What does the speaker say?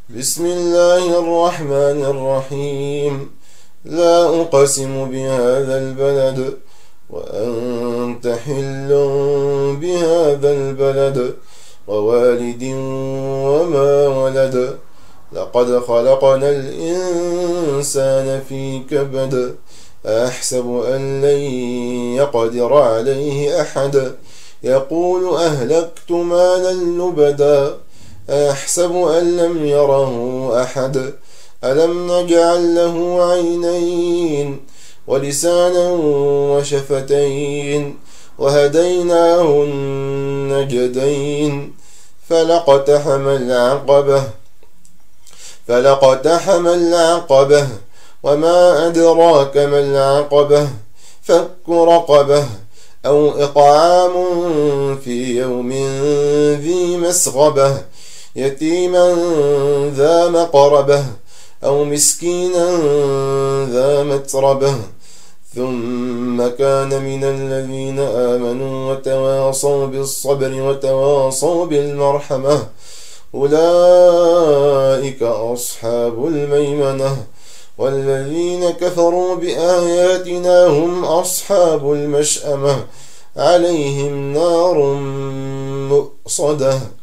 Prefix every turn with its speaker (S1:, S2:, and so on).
S1: بسم الله الرحمن الرحيم. لا أقسم بهذا البلد وأنت حل بهذا البلد ووالد وما ولد. لقد خلقنا الإنسان في كبد. أحسب أن لن يقدر عليه أحد. يقول أهلكت مالا لبدا. أحسب أن لم يره أحد. ألم نجعل له عينين ولسانا وشفتين وهديناه النجدين. فلقتحم العقبة وما أدراك ما العقبة. فك رقبة أو إطعام في يوم ذي مسغبة يتيما ذا مقربة أو مسكينا ذا متربة. ثم كان من الذين آمنوا وتواصوا بالصبر وتواصوا بالمرحمة. أولئك أصحاب الميمنة. والذين كفروا بآياتنا هم أصحاب المشأمة. عليهم نار مؤصدة.